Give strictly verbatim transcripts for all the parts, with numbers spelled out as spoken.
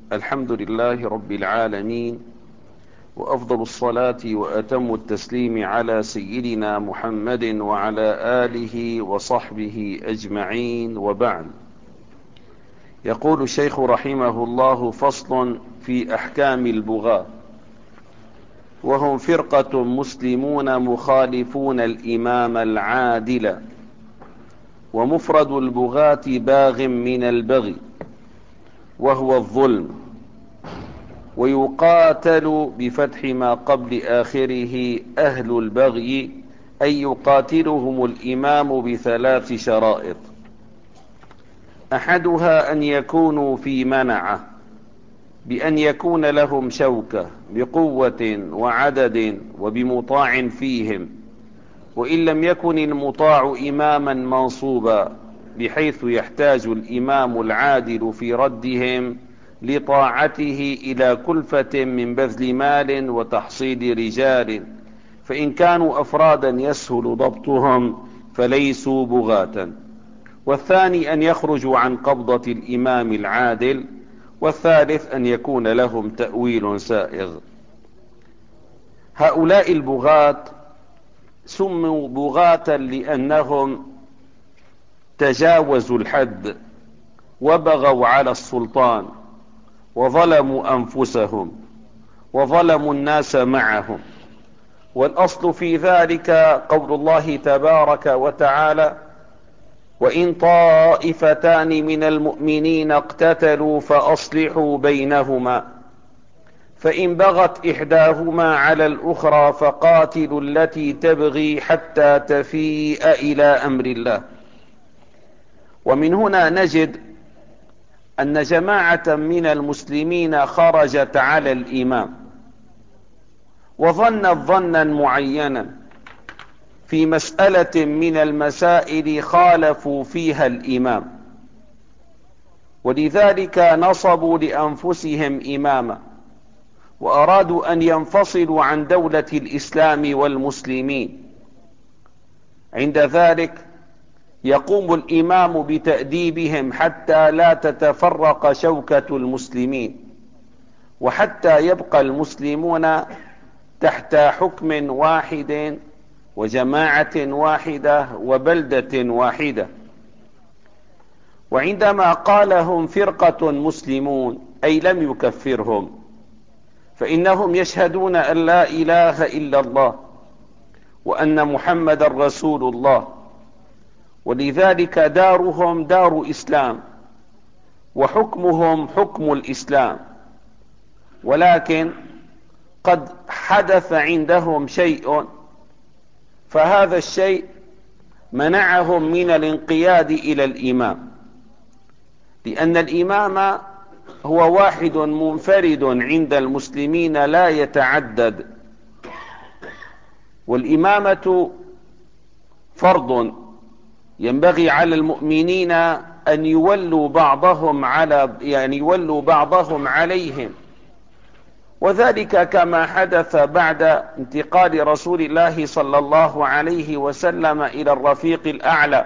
الحمد لله رب العالمين، وأفضل الصلاة وأتم التسليم على سيدنا محمد وعلى آله وصحبه أجمعين، وبعد. يقول الشيخ رحمه الله: فصل في أحكام البغاة، وهم فرقة مسلمون مخالفون الإمام العادل، ومفرد البغاة باغ من البغي وهو الظلم، ويقاتل بفتح ما قبل آخره أهل البغي، أي يقاتلهم الإمام بثلاث شرائط: أحدها أن يكونوا في منعه، بأن يكون لهم شوكة بقوة وعدد وبمطاع فيهم، وإن لم يكن المطاع إماما منصوبا بحيث يحتاج الإمام العادل في ردهم لطاعته إلى كلفة من بذل مال وتحصيل رجال، فإن كانوا أفرادا يسهل ضبطهم فليسوا بغاة. والثاني أن يخرجوا عن قبضة الإمام العادل. والثالث أن يكون لهم تأويل سائغ. هؤلاء البغاة سموا بغاة لأنهم تجاوزوا الحد وبغوا على السلطان وظلموا أنفسهم وظلموا الناس معهم. والأصل في ذلك قول الله تبارك وتعالى: وإن طائفتان من المؤمنين اقتتلوا فأصلحوا بينهما، فإن بغت إحداهما على الأخرى فقاتلوا التي تبغي حتى تفيء إلى أمر الله. ومن هنا نجد أن جماعة من المسلمين خرجت على الإمام وظنت ظنا معينا في مسألة من المسائل خالفوا فيها الإمام، ولذلك نصبوا لأنفسهم إماما وأرادوا أن ينفصلوا عن دولة الإسلام والمسلمين. عند ذلك يقوم الإمام بتأديبهم حتى لا تتفرق شوكة المسلمين، وحتى يبقى المسلمون تحت حكم واحد وجماعة واحدة وبلدة واحدة. وعندما قالهم فرقة مسلمون أي لم يكفرهم، فإنهم يشهدون أن لا إله إلا الله وأن محمد رسول الله، ولذلك دارهم دار إسلام وحكمهم حكم الإسلام. ولكن قد حدث عندهم شيء، فهذا الشيء منعهم من الانقياد إلى الإمام، لأن الإمام هو واحد منفرد عند المسلمين لا يتعدد، والإمامة فرض ينبغي على المؤمنين أن يولوا بعضهم على يعني يولوا بعضهم عليهم، وذلك كما حدث بعد انتقال رسول الله صلى الله عليه وسلم إلى الرفيق الأعلى،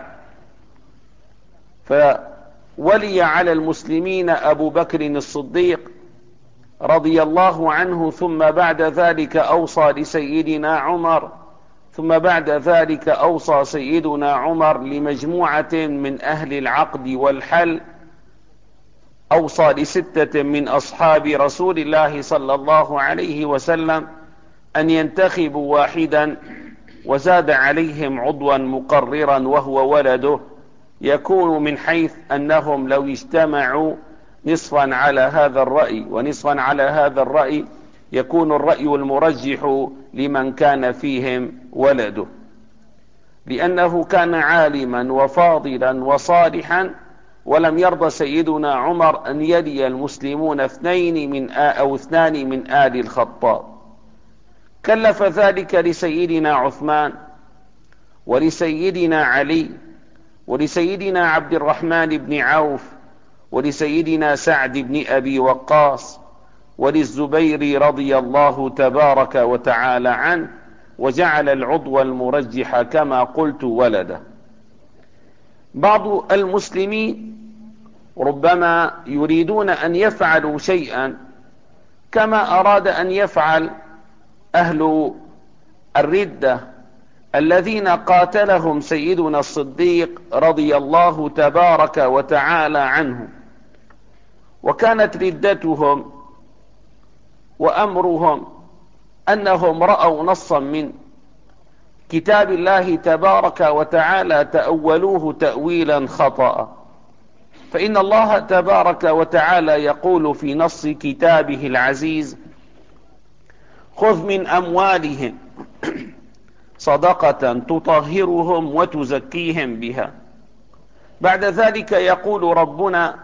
فولي على المسلمين أبو بكر الصديق رضي الله عنه، ثم بعد ذلك أوصى لسيدنا عمر، ثم بعد ذلك أوصى سيدنا عمر لمجموعة من أهل العقد والحل، أوصى لستة من أصحاب رسول الله صلى الله عليه وسلم أن ينتخبوا واحدا، وزاد عليهم عضوا مقررا وهو ولده، يكون من حيث أنهم لو اجتمعوا نصفا على هذا الرأي ونصفا على هذا الرأي يكون الرأي المرجح لمن كان فيهم ولده، لأنه كان عالما وفاضلا وصالحا، ولم يرضى سيدنا عمر أن يلي المسلمون اثنين من أو اثنان من آل الخطاب. كلف ذلك لسيدنا عثمان ولسيدنا علي ولسيدنا عبد الرحمن بن عوف ولسيدنا سعد بن أبي وقاص وللزبير رضي الله تبارك وتعالى عنه، وجعل العضو المرجح كما قلت ولده. بعض المسلمين ربما يريدون أن يفعلوا شيئا كما أراد أن يفعل أهل الردة الذين قاتلهم سيدنا الصديق رضي الله تبارك وتعالى عنه. وكانت ردتهم وأمرهم أنهم رأوا نصا من كتاب الله تبارك وتعالى تأولوه تأويلا خطأ. فإن الله تبارك وتعالى يقول في نص كتابه العزيز: خذ من أموالهم صدقة تطهرهم وتزكيهم بها. بعد ذلك يقول ربنا: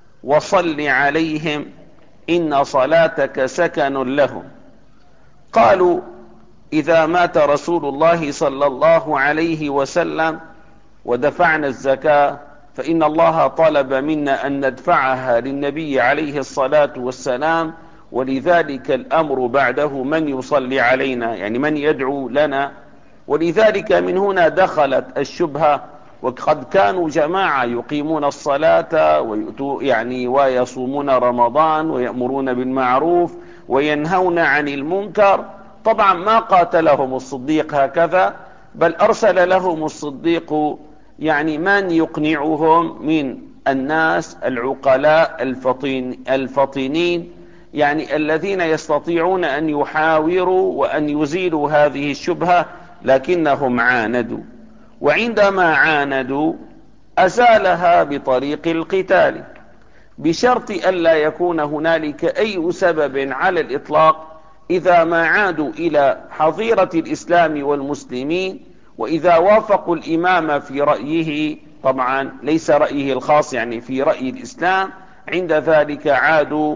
وصل عليهم إن صلاتك سكن لهم. قالوا: إذا مات رسول الله صلى الله عليه وسلم ودفعنا الزكاة فإن الله طلب منا أن ندفعها للنبي عليه الصلاة والسلام، ولذلك الأمر بعده من يصلي علينا، يعني من يدعو لنا. ولذلك من هنا دخلت الشبهة. وقد كانوا جماعة يقيمون الصلاة ويؤتوا يعني ويصومون رمضان ويأمرون بالمعروف وينهون عن المنكر. طبعا ما قاتلهم الصديق هكذا، بل أرسل لهم الصديق يعني من يقنعهم من الناس العقلاء الفطين الفطينين، يعني الذين يستطيعون أن يحاوروا وأن يزيلوا هذه الشبهة، لكنهم عاندوا. وعندما عاندوا أزالها بطريق القتال، بشرط ألا يكون هنالك أي سبب على الإطلاق إذا ما عادوا إلى حظيرة الإسلام والمسلمين، وإذا وافقوا الإمام في رأيه، طبعا ليس رأيه الخاص، يعني في رأي الإسلام، عند ذلك عادوا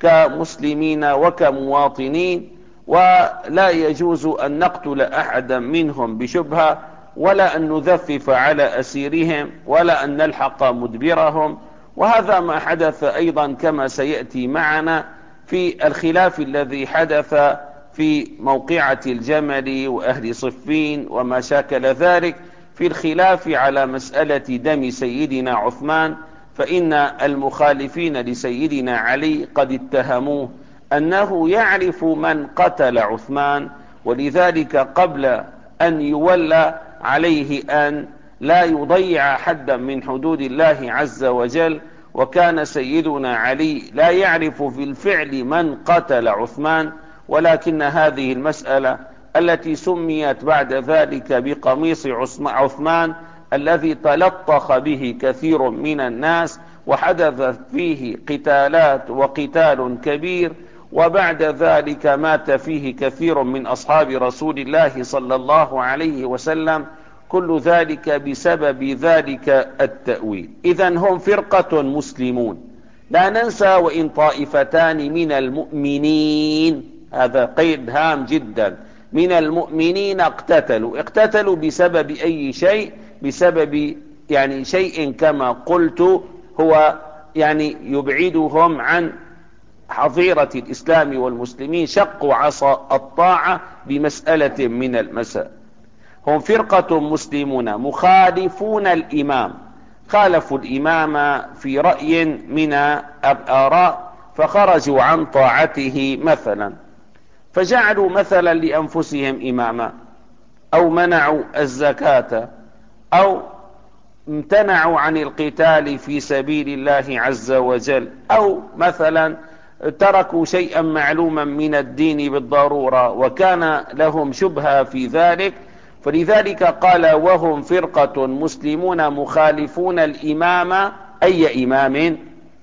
كمسلمين وكمواطنين. ولا يجوز أن نقتل أحدا منهم بشبهة، ولا أن نذفف على أسيرهم، ولا أن نلحق مدبرهم. وهذا ما حدث أيضا كما سيأتي معنا في الخلاف الذي حدث في موقعة الجمل وأهل صفين وما شاكل ذلك، في الخلاف على مسألة دم سيدنا عثمان. فإن المخالفين لسيدنا علي قد اتهموه أنه يعرف من قتل عثمان، ولذلك قبل أن يولى عليه أن لا يضيع حدا من حدود الله عز وجل. وكان سيدنا علي لا يعرف في الفعل من قتل عثمان، ولكن هذه المسألة التي سميت بعد ذلك بقميص عثمان الذي تلطخ به كثير من الناس وحدثت فيه قتالات وقتال كبير، وبعد ذلك مات فيه كثير من أصحاب رسول الله صلى الله عليه وسلم، كل ذلك بسبب ذلك التأويل. إذن هم فرقة مسلمون، لا ننسى، وإن طائفتان من المؤمنين، هذا قيد هام جدا، من المؤمنين اقتتلوا. اقتتلوا بسبب أي شيء؟ بسبب يعني شيء كما قلت هو يعني يبعدهم عن حظيرة الإسلام والمسلمين، شقوا عصا الطاعة بمسألة من المسائل. هم فرقة مسلمون مخالفون الإمام، خالفوا الإمام في رأي من الآراء فخرجوا عن طاعته مثلا، فجعلوا مثلا لأنفسهم إماما، أو منعوا الزكاة، أو امتنعوا عن القتال في سبيل الله عز وجل، أو مثلا تركوا شيئا معلوما من الدين بالضرورة وكان لهم شبهة في ذلك. فلذلك قال: وهم فرقة مسلمون مخالفون الإمام. أي إمام؟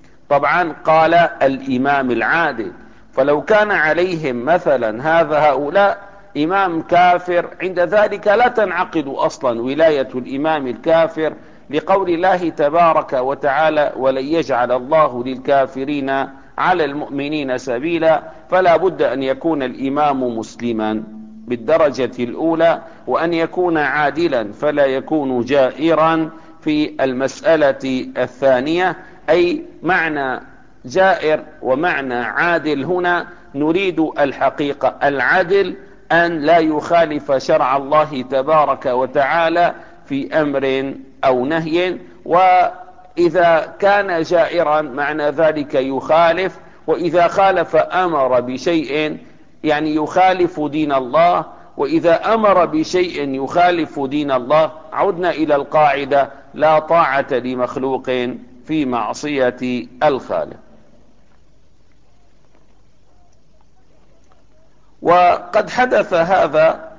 طبعا قال الإمام العادل. فلو كان عليهم مثلا هذا هؤلاء إمام كافر، عند ذلك لا تنعقد أصلا ولاية الإمام الكافر، لقول الله تبارك وتعالى: ولن يجعل الله للكافرين على المؤمنين سبيلا. فلا بد أن يكون الإمام مسلما بالدرجة الأولى، وأن يكون عادلا، فلا يكون جائرا في المسألة الثانية. أي معنى جائر ومعنى عادل هنا نريد الحقيقة. العدل أن لا يخالف شرع الله تبارك وتعالى في أمر أو نهي، إذا كان جائرا معنى ذلك يخالف، وإذا خالف أمر بشيء يعني يخالف دين الله، وإذا أمر بشيء يخالف دين الله عدنا إلى القاعدة: لا طاعة لمخلوق في معصية الخالق. وقد حدث هذا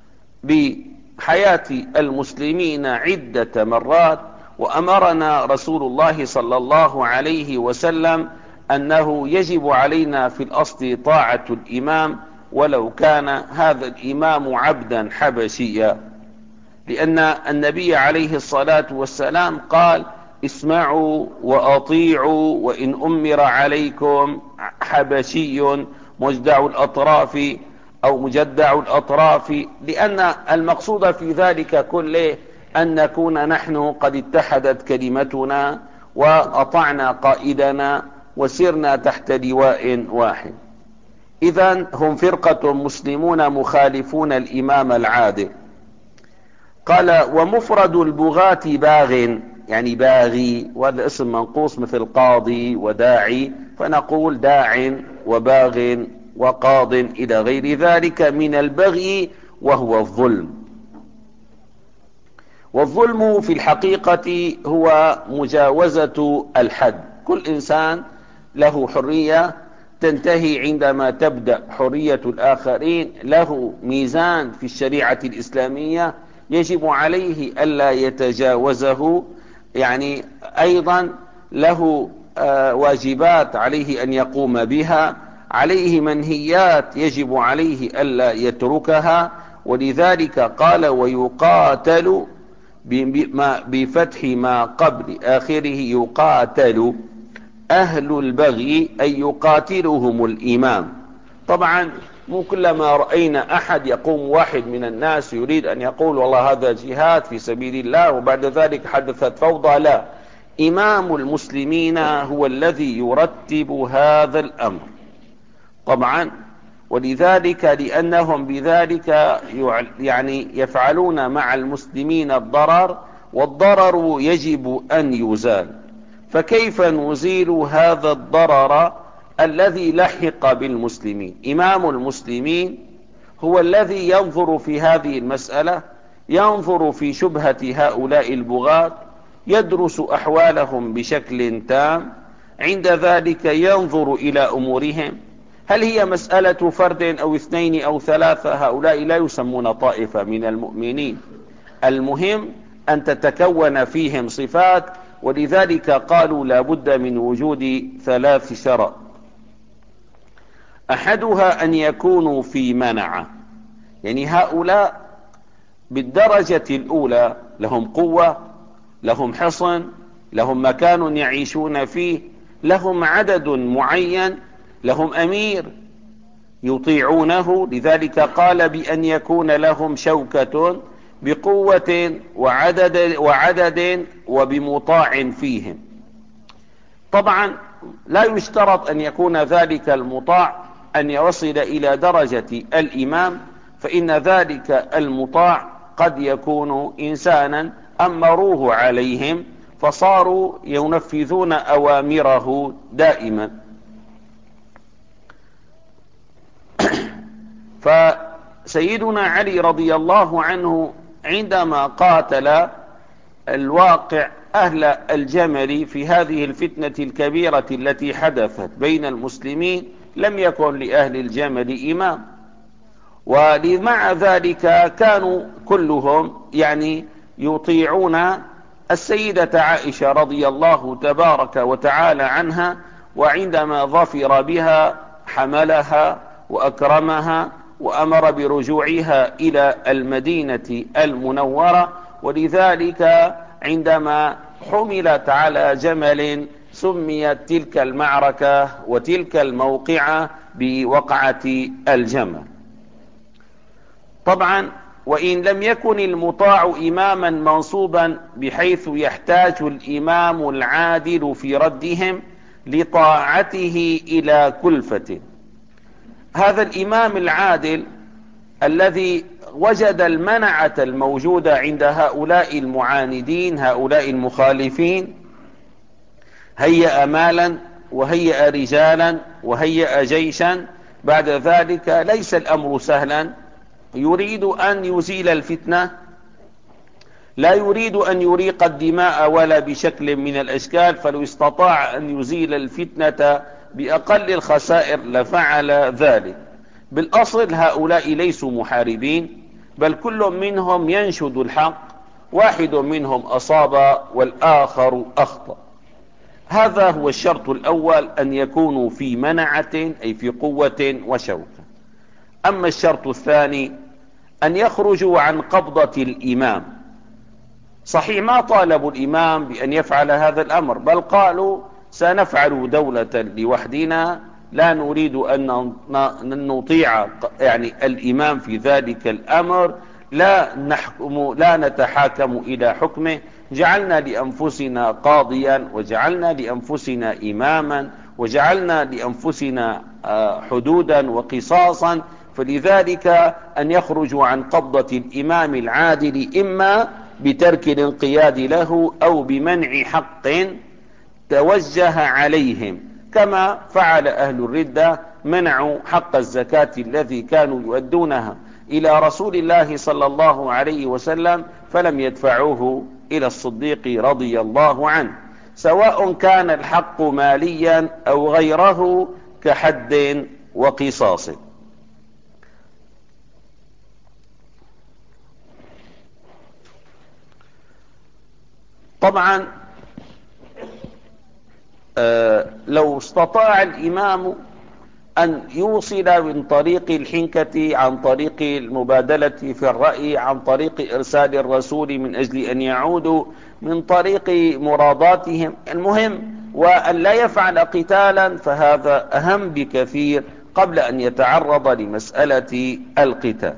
بحياة المسلمين عدة مرات، وأمرنا رسول الله صلى الله عليه وسلم أنه يجب علينا في الأصل طاعة الإمام ولو كان هذا الإمام عبدا حبشيا، لأن النبي عليه الصلاة والسلام قال: اسمعوا وأطيعوا وإن أمر عليكم حبشي مجدع الأطراف أو مجدع الأطراف، لأن المقصود في ذلك كله أن نكون نحن قد اتحدت كلمتنا وأطعنا قائدنا وسرنا تحت لواء واحد. إذن هم فرقة مسلمون مخالفون الإمام العادل. قال: ومفرد البغاة باغ، يعني باغي، وهذا اسم منقوص مثل قاضي وداعي، فنقول داع وباغ وقاض إلى غير ذلك من البغي، وهو الظلم. والظلم في الحقيقة هو مجاوزة الحد. كل إنسان له حرية تنتهي عندما تبدأ حرية الآخرين، له ميزان في الشريعة الإسلامية يجب عليه ألا يتجاوزه، يعني أيضا له آه واجبات عليه أن يقوم بها، عليه منهيات يجب عليه ألا يتركها. ولذلك قال: ويقاتل بفتح ما قبل آخره، يقاتل أهل البغي أي يقاتلهم الإمام. طبعا مو كلما رأينا أحد يقوم واحد من الناس يريد أن يقول والله هذا جهاد في سبيل الله وبعد ذلك حدثت فوضى، لا، إمام المسلمين هو الذي يرتب هذا الأمر طبعا. ولذلك لأنهم بذلك يعني يفعلون مع المسلمين الضرر، والضرر يجب أن يزال. فكيف نزيل هذا الضرر الذي لحق بالمسلمين؟ إمام المسلمين هو الذي ينظر في هذه المسألة، ينظر في شبهة هؤلاء البغاة، يدرس أحوالهم بشكل تام، عند ذلك ينظر إلى أمورهم. هل هي مسألة فرد أو اثنين أو ثلاثة؟ هؤلاء لا يسمون طائفة من المؤمنين. المهم أن تتكون فيهم صفات، ولذلك قالوا لا بد من وجود ثلاث شرط: أحدها أن يكونوا في منعة، يعني هؤلاء بالدرجة الأولى لهم قوة، لهم حصن، لهم مكان يعيشون فيه، لهم عدد معين، لهم أمير يطيعونه. لذلك قال بأن يكون لهم شوكة بقوة وعدد, وعدد وبمطاع فيهم. طبعا لا يشترط أن يكون ذلك المطاع أن يصل إلى درجة الإمام، فإن ذلك المطاع قد يكون إنسانا أمروه عليهم فصاروا ينفذون أوامره دائما. فسيدنا علي رضي الله عنه عندما قاتل الواقع أهل الجمل في هذه الفتنة الكبيرة التي حدثت بين المسلمين، لم يكن لأهل الجمل إمام، ومع ذلك كانوا كلهم يعني يطيعون السيدة عائشة رضي الله تبارك وتعالى عنها، وعندما ظفر بها حملها وأكرمها وأمر برجوعها إلى المدينة المنورة. ولذلك عندما حملت على جمل سميت تلك المعركة وتلك الموقعة بوقعة الجمل. طبعا وإن لم يكن المطاع إماما منصوبا بحيث يحتاج الإمام العادل في ردهم لطاعته إلى كلفة، هذا الإمام العادل الذي وجد المنعة الموجودة عند هؤلاء المعاندين هؤلاء المخالفين هيأ مالا وهيأ رجالا وهيأ جيشا. بعد ذلك ليس الأمر سهلا، يريد أن يزيل الفتنة، لا يريد أن يريق الدماء ولا بشكل من الأشكال، فلو استطاع أن يزيل الفتنة بأقل الخسائر لفعل ذلك. بالأصل هؤلاء ليسوا محاربين، بل كل منهم ينشد الحق، واحد منهم أصاب والآخر أخطأ. هذا هو الشرط الأول، أن يكونوا في منعة أي في قوة وشوكة. أما الشرط الثاني أن يخرجوا عن قبضة الإمام. صحيح ما طالبوا الإمام بأن يفعل هذا الأمر، بل قالوا سنفعل دولة لوحدنا، لا نريد أن نطيع يعني الإمام في ذلك الأمر، لا نحكم لا نتحاكم إلى حكمه، جعلنا لأنفسنا قاضيا وجعلنا لأنفسنا إماما وجعلنا لأنفسنا حدودا وقصاصا. فلذلك أن يخرجوا عن قبضة الإمام العادل إما بترك الانقياد له أو بمنع حق توجه عليهم، كما فعل أهل الردة، منعوا حق الزكاة الذي كانوا يؤدونها إلى رسول الله صلى الله عليه وسلم، فلم يدفعوه إلى الصديق رضي الله عنه، سواء كان الحق ماليا أو غيره كحد وقصاص. طبعا آه لو استطاع الإمام أن يوصل من طريق الحنكة، عن طريق المبادلة في الرأي، عن طريق إرسال الرسول من أجل أن يعودوا، من طريق مراداتهم، المهم وأن لا يفعل قتالا، فهذا أهم بكثير قبل أن يتعرض لمسألة القتال.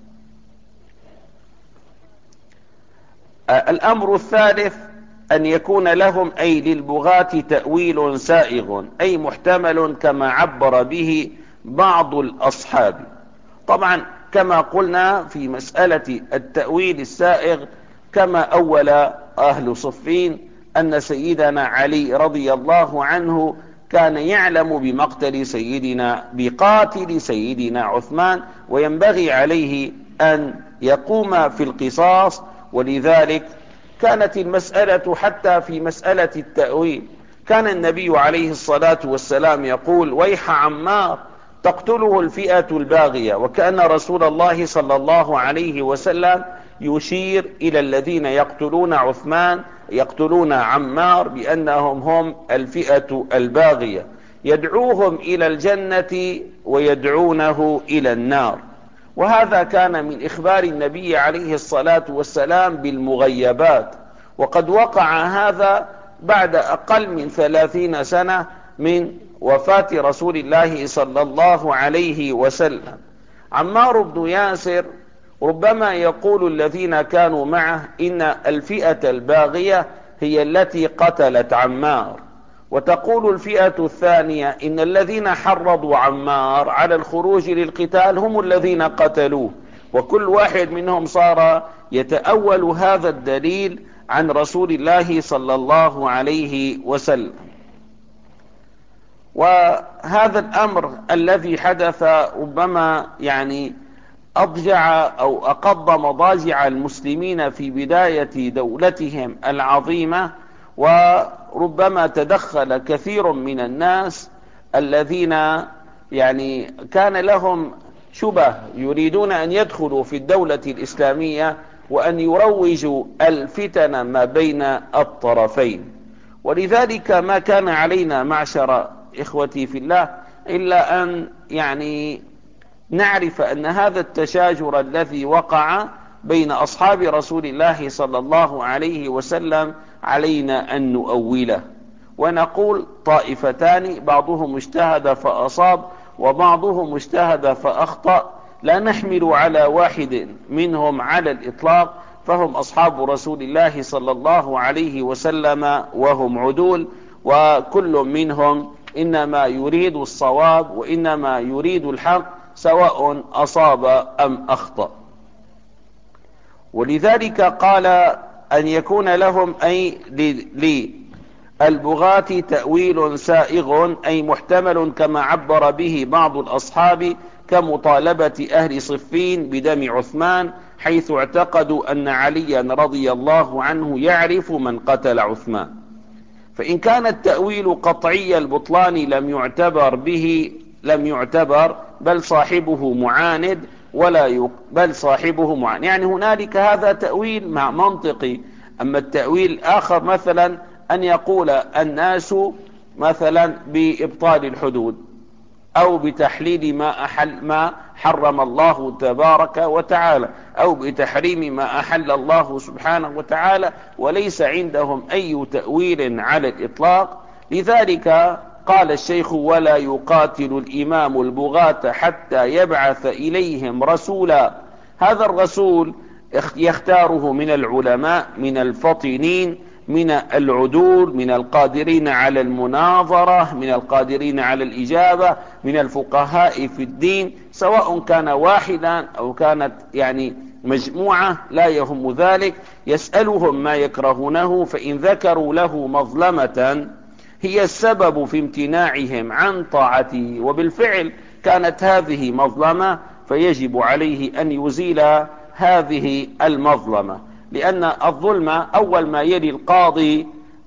آه الأمر الثالث أن يكون لهم أي للبغاة تأويل سائغ أي محتمل، كما عبر به بعض الأصحاب. طبعا كما قلنا في مسألة التأويل السائغ، كما أول أهل صفين أن سيدنا علي رضي الله عنه كان يعلم بمقتل سيدنا بقاتل سيدنا عثمان، وينبغي عليه أن يقوم في القصاص، ولذلك كانت المسألة حتى في مسألة التأويل كان النبي عليه الصلاة والسلام يقول: ويح عمار تقتله الفئة الباغية، وكأن رسول الله صلى الله عليه وسلم يشير إلى الذين يقتلون عثمان يقتلون عمار بأنهم هم الفئة الباغية، يدعوهم إلى الجنة ويدعونه إلى النار. وهذا كان من إخبار النبي عليه الصلاة والسلام بالمغيبات، وقد وقع هذا بعد أقل من ثلاثين سنة من وفاة رسول الله صلى الله عليه وسلم. عمار بن ياسر ربما يقول الذين كانوا معه إن الفئة الباغية هي التي قتلت عمار، وتقول الفئة الثانية إن الذين حرضوا عمار على الخروج للقتال هم الذين قتلوه، وكل واحد منهم صار يتأول هذا الدليل عن رسول الله صلى الله عليه وسلم. وهذا الأمر الذي حدث ربما يعني أضجع أو أقض مضاجع المسلمين في بداية دولتهم العظيمة، وربما تدخل كثير من الناس الذين يعني كان لهم شبه يريدون أن يدخلوا في الدولة الإسلامية وأن يروجوا الفتن ما بين الطرفين. ولذلك ما كان علينا معشر إخوتي في الله إلا أن يعني نعرف أن هذا التشاجر الذي وقع بين أصحاب رسول الله صلى الله عليه وسلم علينا أن نؤوله، ونقول طائفتان بعضهم اجتهد فأصاب وبعضهم اجتهد فأخطأ، لا نحمل على واحد منهم على الإطلاق، فهم أصحاب رسول الله صلى الله عليه وسلم وهم عدول، وكل منهم إنما يريد الصواب وإنما يريد الحق سواء أصاب أم أخطأ. ولذلك قال أن يكون لهم أي البغاة تأويل سائغ أي محتمل كما عبر به بعض الأصحاب كمطالبة أهل صفين بدم عثمان، حيث اعتقدوا أن عليا رضي الله عنه يعرف من قتل عثمان. فإن كان التأويل قطعي البطلان لم يعتبر به لم يعتبر بل صاحبه معاند ولا يق... بل صاحبه معاند، يعني هنالك هذا تأويل مع منطقي. أما التأويل الآخر مثلا أن يقول الناس مثلا بإبطال الحدود أو بتحليل ما أحل ما حرم الله تبارك وتعالى، أو بتحريم ما أحل الله سبحانه وتعالى، وليس عندهم أي تأويل على الإطلاق. لذلك قال الشيخ: ولا يقاتل الإمام البغاة حتى يبعث إليهم رسولا. هذا الرسول يختاره من العلماء، من الفطنين، من العدول، من القادرين على المناظرة، من القادرين على الإجابة، من الفقهاء في الدين، سواء كان واحدا أو كانت يعني مجموعة لا يهم ذلك. يسألهم ما يكرهونه، فإن ذكروا له مظلمة هي السبب في امتناعهم عن طاعته، وبالفعل كانت هذه مظلمة، فيجب عليه أن يزيل هذه المظلمة، لأن الظلم أول ما يلي القاضي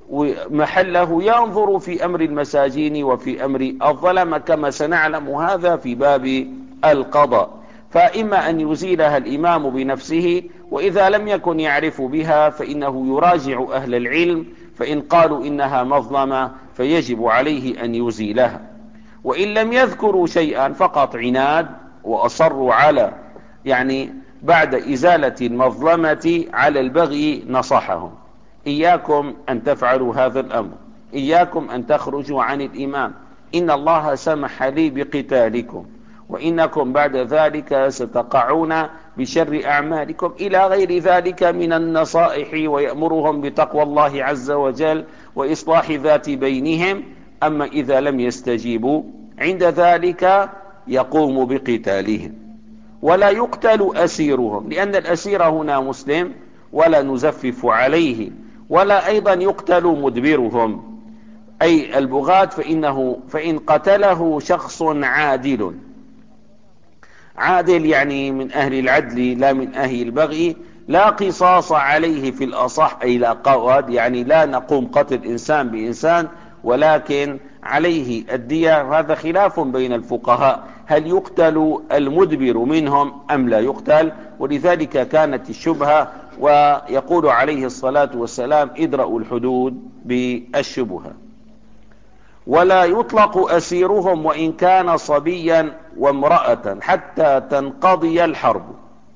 محله ينظر في أمر المساجين وفي أمر الظلم، كما سنعلم هذا في باب القضاء. فإما أن يزيلها الإمام بنفسه، وإذا لم يكن يعرف بها فإنه يراجع أهل العلم، فإن قالوا إنها مظلمة فيجب عليه أن يزيلها. وإن لم يذكروا شيئا فقط عناد وأصروا على يعني بعد إزالة المظلمة على البغي، نصحهم: إياكم أن تفعلوا هذا الأمر، إياكم أن تخرجوا عن الإمام، إن الله سمح لي بقتالكم، وإنكم بعد ذلك ستقعون بشر أعمالكم، إلى غير ذلك من النصائح. ويأمرهم بتقوى الله عز وجل وإصلاح ذات بينهم. أما إذا لم يستجيبوا عند ذلك يقوم بقتالهم. ولا يقتل أسيرهم، لأن الأسير هنا مسلم ولا نزفف عليه. ولا أيضا يقتل مدبرهم أي البغاة، فإنه فإن قتله شخص عادل، عادل يعني من أهل العدل لا من أهل البغي، لا قصاص عليه في الأصح، أي لا قواد، يعني لا نقوم قتل إنسان بإنسان، ولكن عليه الدية. هذا خلاف بين الفقهاء، هل يقتل المدبر منهم أم لا يقتل؟ ولذلك كانت الشبهة، ويقول عليه الصلاة والسلام: ادرأوا الحدود بالشبهة. ولا يطلق أسيرهم وإن كان صبيا وامرأة حتى تنقضي الحرب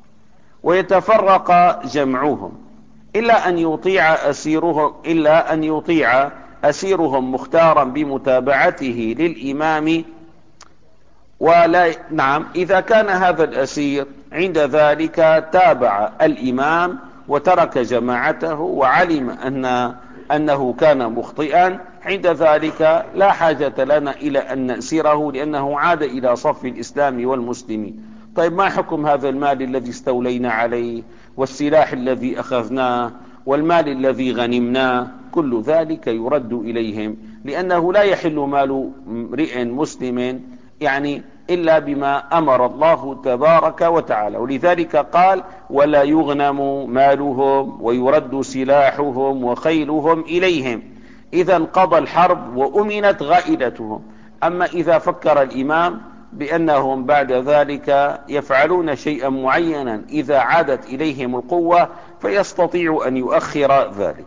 ويتفرق جمعهم، إلا أن يطيع أسيرهم إلا أن يطيع أسيرهم مختارا بمتابعته للإمام. ولا نعم إذا كان هذا الأسير عند ذلك تابع الإمام وترك جماعته وعلم أن أنه كان مخطئا، عند ذلك لا حاجة لنا إلى أن نأسره، لأنه عاد إلى صف الإسلام والمسلمين. طيب، ما حكم هذا المال الذي استولينا عليه، والسلاح الذي أخذناه، والمال الذي غنمناه؟ كل ذلك يرد إليهم، لأنه لا يحل مال امرئ مسلم يعني إلا بما أمر الله تبارك وتعالى. ولذلك قال: ولا يغنم مالهم ويرد سلاحهم وخيلهم إليهم إذا انقضى الحرب وأمنت غائلتهم. أما إذا فكر الإمام بأنهم بعد ذلك يفعلون شيئا معينا إذا عادت إليهم القوة، فيستطيع أن يؤخر ذلك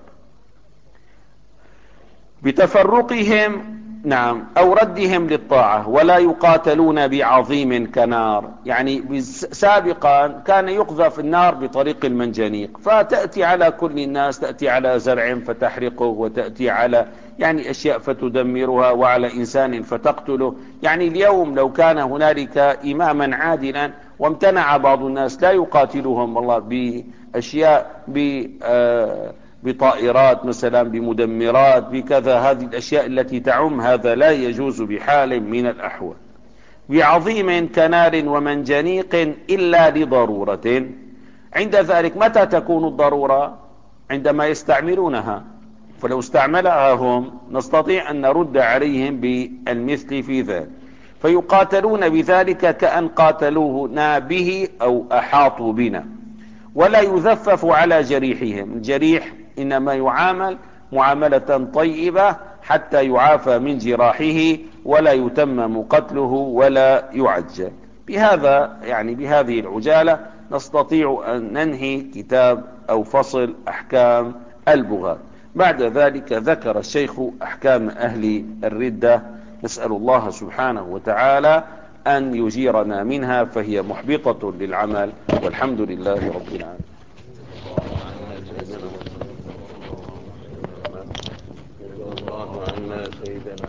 بتفرقهم نعم أو ردهم للطاعة. ولا يقاتلون بعظيم كنار، يعني سابقا كان يقذف النار بطريق المنجنيق، فتأتي على كل الناس، تأتي على زرع فتحرقه، وتأتي على يعني أشياء فتدمرها، وعلى إنسان فتقتله. يعني اليوم لو كان هنالك إماما عادلا وامتنع بعض الناس، لا يقاتلهم الله بأشياء ب بطائرات مثلا، بمدمرات، بكذا، هذه الأشياء التي تعم، هذا لا يجوز بحال من الأحوال. بعظيم كنار ومنجنيق إلا لضرورة. عند ذلك متى تكون الضرورة؟ عندما يستعملونها، فلو استعملها هم نستطيع أن نرد عليهم بالمثل في ذلك، فيقاتلون بذلك كأن قاتلونا به أو أحاطوا بنا، ولا يذفف على جريحهم. الجريح إنما يعامل معاملة طيبة حتى يعافى من جراحه، ولا يتمم قتله ولا يعجل. بهذا يعني بهذه العجالة نستطيع أن ننهي كتاب أو فصل أحكام البغاة. بعد ذلك ذكر الشيخ أحكام أهل الردة، نسأل الله سبحانه وتعالى أن يجيرنا منها، فهي محبطة للعمل، والحمد لله رب العالمين. الله عنا سيدنا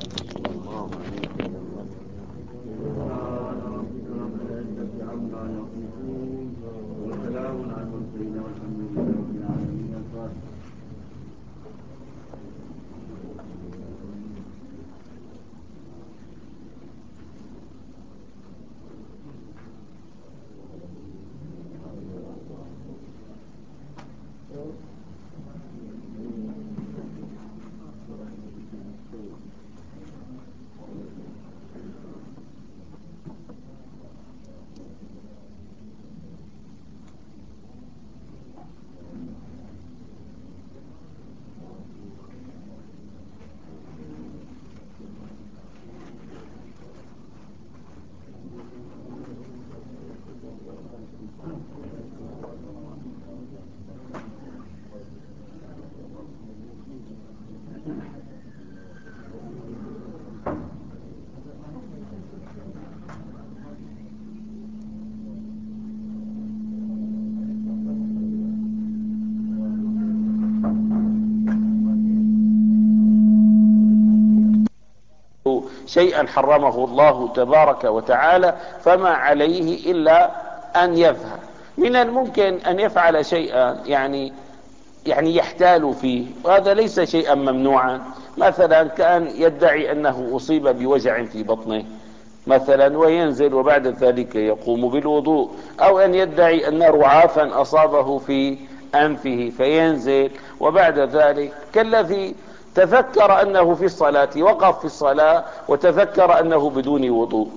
شيئا حرمه الله تبارك وتعالى فما عليه إلا أن يفهم. من الممكن أن يفعل شيئا يعني يعني يحتال فيه، وهذا ليس شيئا ممنوعا. مثلا كأن يدعي أنه أصيب بوجع في بطنه مثلا وينزل وبعد ذلك يقوم بالوضوء، أو أن يدعي أن رعافا أصابه في أنفه فينزل وبعد ذلك، كالذي تذكر أنه في الصلاة وقف في الصلاة وتذكر أنه بدون وضوء،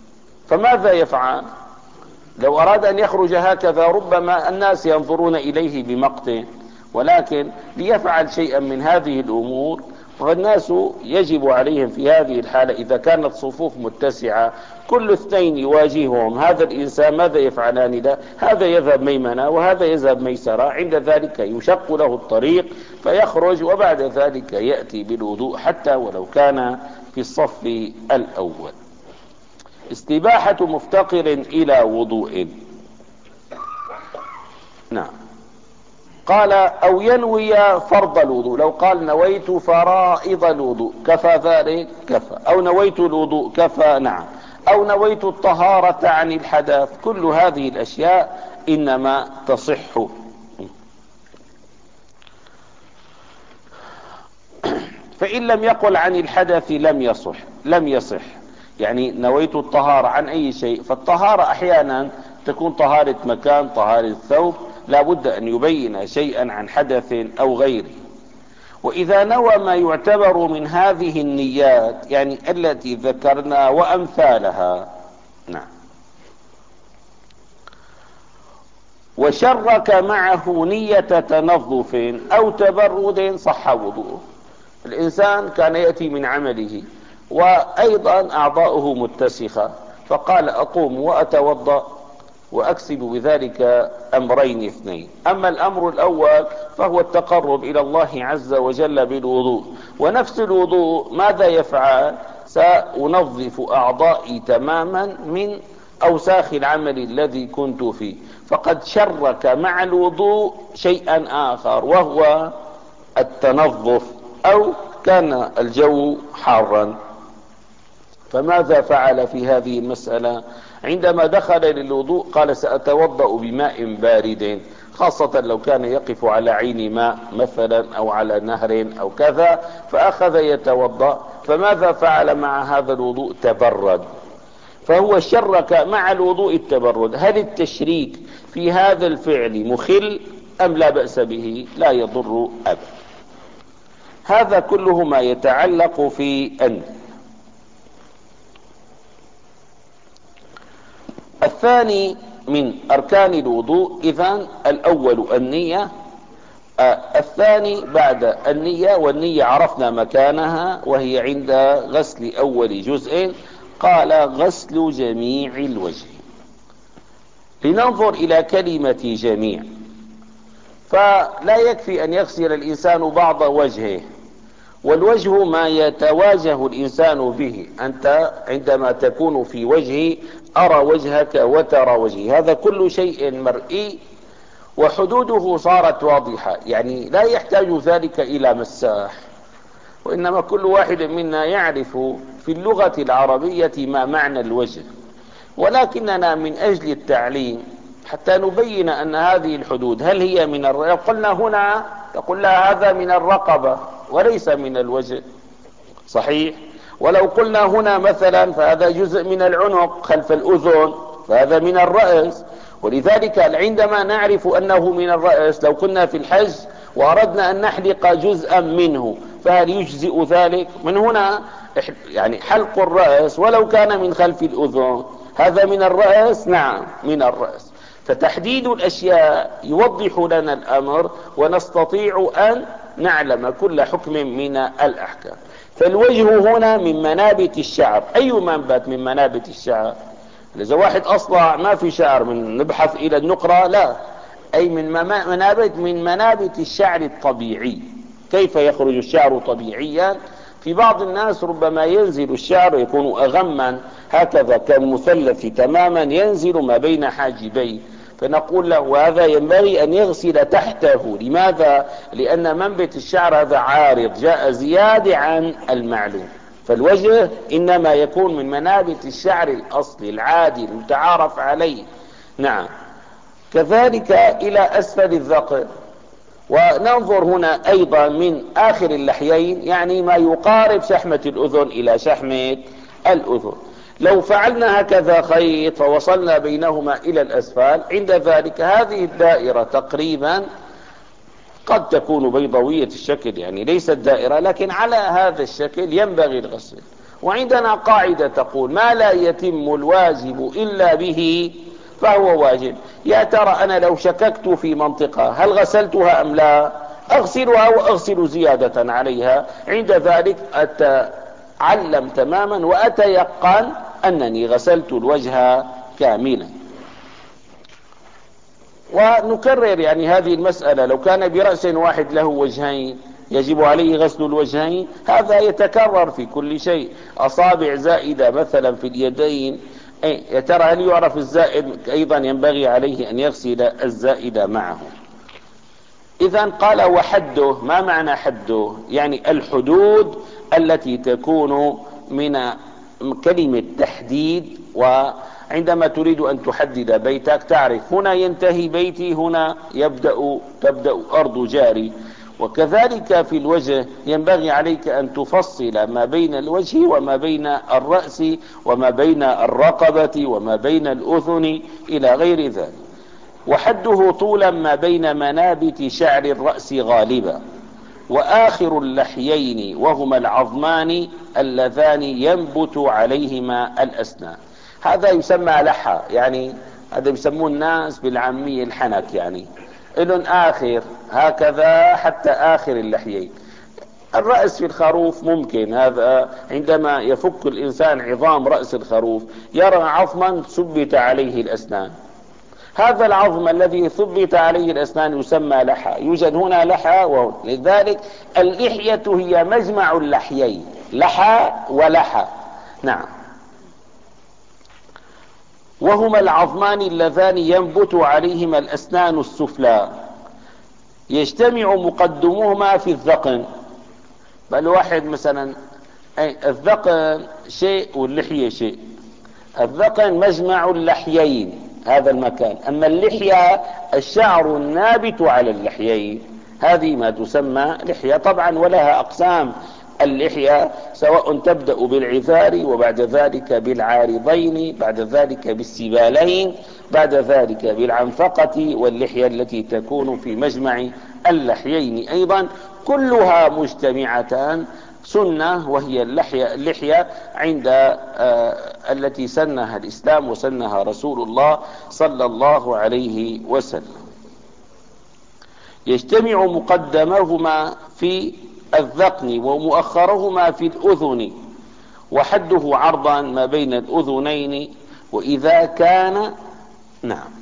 فماذا يفعل؟ لو أراد أن يخرج هكذا ربما الناس ينظرون إليه بمقت، ولكن ليفعل شيئا من هذه الأمور، فالناس يجب عليهم في هذه الحالة إذا كانت صفوف متسعة كل اثنين يواجههم هذا الإنسان ماذا يفعلان له؟ هذا يذهب ميمنة وهذا يذهب ميسرة، عند ذلك يشق له الطريق فيخرج وبعد ذلك يأتي بالوضوء حتى ولو كان في الصف الأول. استباحة مفتقر إلى وضوء. نعم. قال أو ينوي فرض الوضوء، لو قال نويت فرائض الوضوء كفى ذلك؟ كفى. أو نويت الوضوء كفى؟ نعم. أو نويت الطهارة عن الحدث، كل هذه الأشياء إنما تصح. فإن لم يقل عن الحدث لم يصح لم يصح يعني نويت الطهارة عن أي شيء، فالطهارة أحيانا تكون طهارة مكان، طهارة ثوب، لا بد أن يبين شيئا عن حدث أو غيره. وإذا نوى ما يعتبر من هذه النيات يعني التي ذكرنا وأمثالها، نعم، وشرك معه نية تنظف أو تبرد صح وضوءه. الإنسان كان يأتي من عمله وأيضا أعضاؤه متسخة، فقال أقوم وأتوضأ وأكسب بذلك أمرين اثنين. أما الأمر الأول فهو التقرب إلى الله عز وجل بالوضوء، ونفس الوضوء ماذا يفعل؟ سأنظف أعضائي تماما من أوساخ العمل الذي كنت فيه، فقد شرك مع الوضوء شيئا آخر وهو التنظف، أو كان الجو حارا. فماذا فعل في هذه المسألة؟ عندما دخل للوضوء قال سأتوضأ بماء بارد، خاصة لو كان يقف على عين ماء مثلا أو على نهر أو كذا، فأخذ يتوضأ. فماذا فعل مع هذا الوضوء؟ تبرد. فهو شرك مع الوضوء التبرد. هل التشريك في هذا الفعل مخل أم لا بأس به؟ لا يضر أبدا. هذا كله ما يتعلق في النية. الثاني من أركان الوضوء إذن الأول النية. آه الثاني بعد النية، والنية عرفنا مكانها وهي عند غسل أول جزء، قال غسل جميع الوجه. لننظر إلى كلمة جميع، فلا يكفي أن يغسل الإنسان بعض وجهه، والوجه ما يتواجه الإنسان به. أنت عندما تكون في وجهي أرى وجهك وترى وجهي، هذا كل شيء مرئي وحدوده صارت واضحة، يعني لا يحتاج ذلك إلى مساح، وإنما كل واحد منا يعرف في اللغة العربية ما معنى الوجه، ولكننا من أجل التعليم حتى نبين أن هذه الحدود هل هي من الر... قلنا هنا تقول لها هذا من الرقبة وليس من الوجه، صحيح؟ ولو قلنا هنا مثلا فهذا جزء من العنق خلف الأذن، فهذا من الرأس. ولذلك عندما نعرف أنه من الرأس، لو كنا في الحج وأردنا أن نحلق جزءا منه فهل يجزئ ذلك؟ من هنا يعني حلق الرأس ولو كان من خلف الأذن هذا من الرأس، نعم من الرأس. فتحديد الأشياء يوضح لنا الأمر ونستطيع أن نعلم كل حكم من الأحكام. فالوجه هنا من منابت الشعر. أي منبت من منابت الشعر؟ إذا واحد أصلع ما في شعر من نبحث إلى النقرة، لا، أي من منابت من منابت الشعر الطبيعي. كيف يخرج الشعر طبيعيا؟ في بعض الناس ربما ينزل الشعر يكون أغما هكذا كالمثلث تماما، ينزل ما بين حاجبيه، فنقول له هذا ينبغي أن يغسل تحته. لماذا؟ لأن منبت الشعر هذا عارض جاء زيادة عن المعلوم. فالوجه إنما يكون من منابت الشعر الأصلي العادي المتعارف عليه. نعم، كذلك إلى أسفل الذقن. وننظر هنا أيضا من آخر اللحيين، يعني ما يقارب شحمة الأذن إلى شحمة الأذن. لو فعلنا هكذا خيط فوصلنا بينهما إلى الأسفل، عند ذلك هذه الدائرة تقريبا قد تكون بيضاوية الشكل، يعني ليست دائرة، لكن على هذا الشكل ينبغي الغسل. وعندنا قاعدة تقول ما لا يتم الواجب إلا به فهو واجب. يا ترى أنا لو شككت في منطقة هل غسلتها أم لا؟ أغسلها وأغسل زيادة عليها، عند ذلك أتعلم تماما وأتيقن أنني غسلت الوجه كاملا. ونكرر يعني هذه المسألة، لو كان برأس واحد له وجهين يجب عليه غسل الوجهين، هذا يتكرر في كل شيء. أصابع زائدة مثلا في اليدين، يا ترى هل يعرف الزائد؟ أيضا ينبغي عليه أن يغسل الزائد معه. إذن قال وحده. ما معنى حده؟ يعني الحدود التي تكون من كلمة تحديد. وعندما تريد أن تحدد بيتك تعرف هنا ينتهي بيتي، هنا يبدأ تبدأ أرض جاري. وكذلك في الوجه ينبغي عليك أن تفصل ما بين الوجه وما بين الرأس وما بين الرقبة وما بين الأذن إلى غير ذلك. وحده طولا ما بين منابت شعر الرأس غالبا، وآخر اللحيين وهما العظمان اللذان ينبت عليهما الأسنان. هذا يسمى لحى، يعني هذا يسموه الناس بالعامية الحنك، يعني إلن آخر هكذا حتى آخر اللحيين. الرأس في الخروف ممكن هذا عندما يفك الإنسان عظام رأس الخروف يرى عظما ثبت عليه الأسنان، هذا العظم الذي ثبت عليه الأسنان يسمى لحى. يوجد هنا لحى، ولذلك اللحية هي مجمع اللحيين، لحى ولحى. نعم. وهما العظمان اللذان ينبت عليهما الأسنان السفلى، يجتمع مقدمهما في الذقن. بل واحد مثلا الذقن شيء واللحية شيء. الذقن مجمع اللحيين هذا المكان، أما اللحية الشعر النابت على اللحيين، هذه ما تسمى لحية. طبعا ولها أقسام اللحية، سواء تبدأ بالعذار وبعد ذلك بالعارضين، بعد ذلك بالسبالين، بعد ذلك بالعنفقة، واللحية التي تكون في مجمع اللحيين أيضا. كلها مجتمعة سنة، وهي اللحية, اللحية عند آه التي سنها الإسلام وسنها رسول الله صلى الله عليه وسلم. يجتمع مقدمهما في الذقن ومؤخرهما في الأذن، وحده عرضا ما بين الأذنين. وإذا كان نعم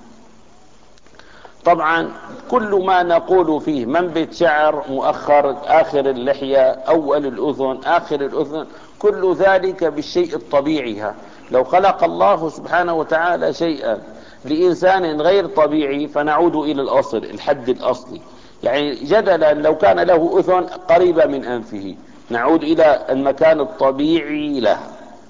طبعا كل ما نقول فيه منبت شعر، مؤخر، آخر اللحية، أول الأذن، آخر الأذن، كل ذلك بالشيء الطبيعي. لو خلق الله سبحانه وتعالى شيئا لإنسان غير طبيعي فنعود إلى الأصل، الحد الأصلي. يعني جدلا لو كان له أذن قريبة من أنفه نعود إلى المكان الطبيعي له.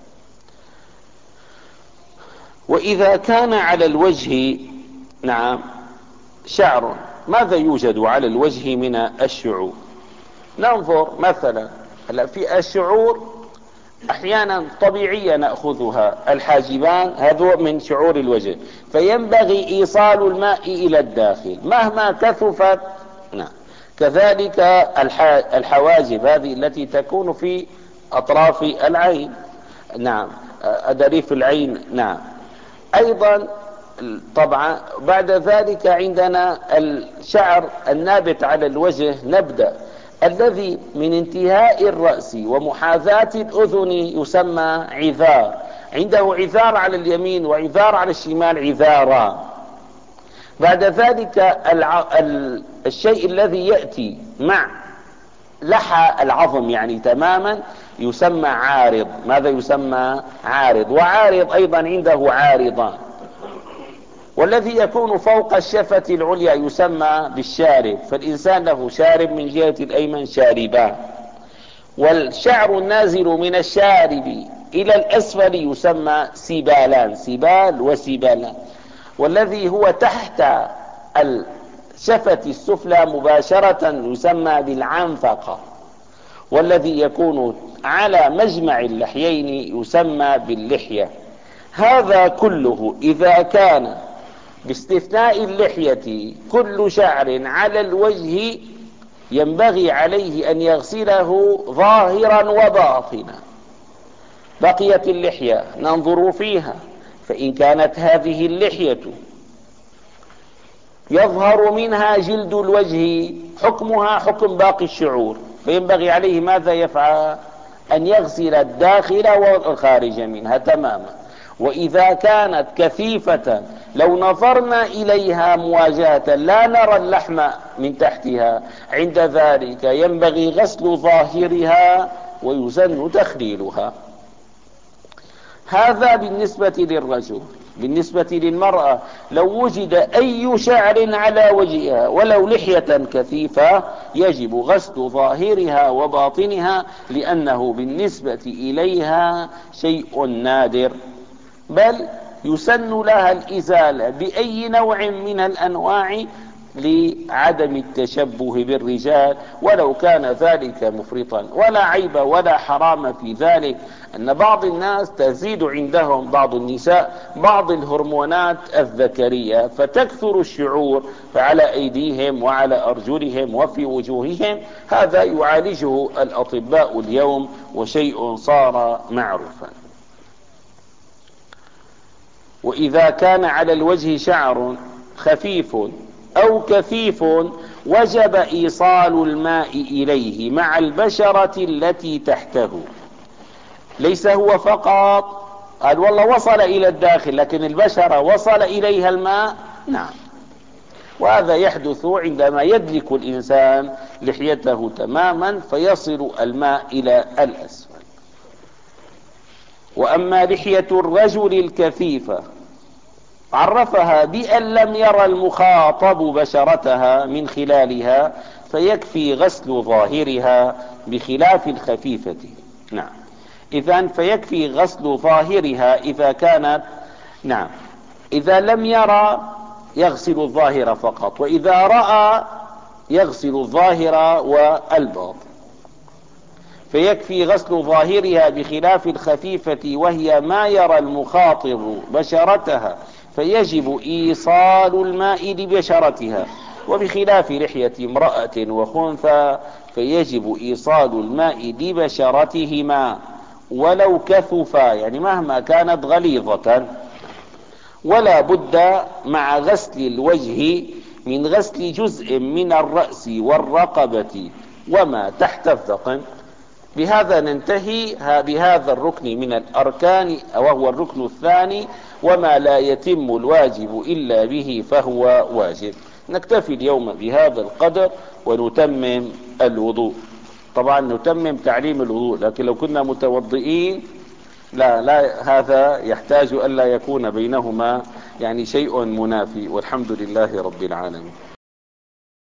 وإذا كان على الوجه نعم شعر، ماذا يوجد على الوجه من الشعور؟ ننظر مثلا هلا في الشعور احيانا طبيعية نأخذها، الحاجبان هذا من شعور الوجه، فينبغي ايصال الماء الى الداخل مهما كثفت. نعم كذلك الحواجب هذه التي تكون في اطراف العين، نعم أدريف العين، نعم ايضا. طبعا بعد ذلك عندنا الشعر النابت على الوجه، نبدأ الذي من انتهاء الرأس ومحاذاة الأذن يسمى عذار، عنده عذار على اليمين وعذار على الشمال، عذاران. بعد ذلك الع... ال... الشيء الذي يأتي مع لحى العظم يعني تماما يسمى عارض. ماذا يسمى؟ عارض. وعارض أيضا عنده عارضان. والذي يكون فوق الشفة العليا يسمى بالشارب، فالإنسان له شارب من جهة الأيمن شاربان. والشعر النازل من الشارب إلى الأسفل يسمى سبالان، سبال وسبالان. والذي هو تحت الشفة السفلى مباشرة يسمى بالعنفقة. والذي يكون على مجمع اللحيين يسمى باللحية. هذا كله إذا كان باستثناء اللحية كل شعر على الوجه ينبغي عليه أن يغسله ظاهرا وباطنا. بقيت اللحية ننظر فيها، فإن كانت هذه اللحية يظهر منها جلد الوجه حكمها حكم باقي الشعور، فينبغي عليه ماذا يفعل؟ أن يغسل الداخل والخارج منها تماما. وإذا كانت كثيفة لو نظرنا إليها مواجهة لا نرى اللحم من تحتها، عند ذلك ينبغي غسل ظاهرها ويسن تخليلها. هذا بالنسبة للرجل. بالنسبة للمرأة لو وجد أي شعر على وجهها ولو لحية كثيفة يجب غسل ظاهرها وباطنها، لأنه بالنسبة إليها شيء نادر، بل يسن لها الإزالة بأي نوع من الأنواع لعدم التشبه بالرجال ولو كان ذلك مفرطا. ولا عيب ولا حرام في ذلك أن بعض الناس تزيد عندهم بعض النساء بعض الهرمونات الذكرية فتكثر الشعور، فعلى أيديهم وعلى أرجلهم وفي وجوههم. هذا يعالجه الأطباء اليوم وشيء صار معروفا. وإذا كان على الوجه شعر خفيف أو كثيف وجب إيصال الماء إليه مع البشرة التي تحته. ليس هو فقط قال والله وصل إلى الداخل لكن البشرة وصل إليها الماء، نعم. وهذا يحدث عندما يدلك الإنسان لحيته تماما فيصل الماء إلى الأسفل. وأما لحية الرجل الكثيفة عرفها بأن لم يرى المخاطب بشرتها من خلالها فيكفي غسل ظاهرها بخلاف الخفيفة. نعم إذن فيكفي غسل ظاهرها إذا كانت، نعم إذا لم يرى يغسل الظاهر فقط، وإذا رأى يغسل الظاهر والباطن. فيكفي غسل ظاهرها بخلاف الخفيفة وهي ما يرى المخاطب بشرتها، فيجب إيصال الماء لبشرتها وبخلاف لحية امرأة وخنثى فيجب إيصال الماء لبشرتهما ولو كثفا، يعني مهما كانت غليظة. ولا بد مع غسل الوجه من غسل جزء من الرأس والرقبة وما تحت الذقن. بهذا ننتهي بهذا الركن من الأركان، وهو الركن الثاني. وما لا يتم الواجب إلا به فهو واجب. نكتفي اليوم بهذا القدر ونتمم الوضوء. طبعا نتمم تعليم الوضوء، لكن لو كنا متوضئين لا لا هذا يحتاج ألا يكون بينهما يعني شيء منافي. والحمد لله رب العالمين.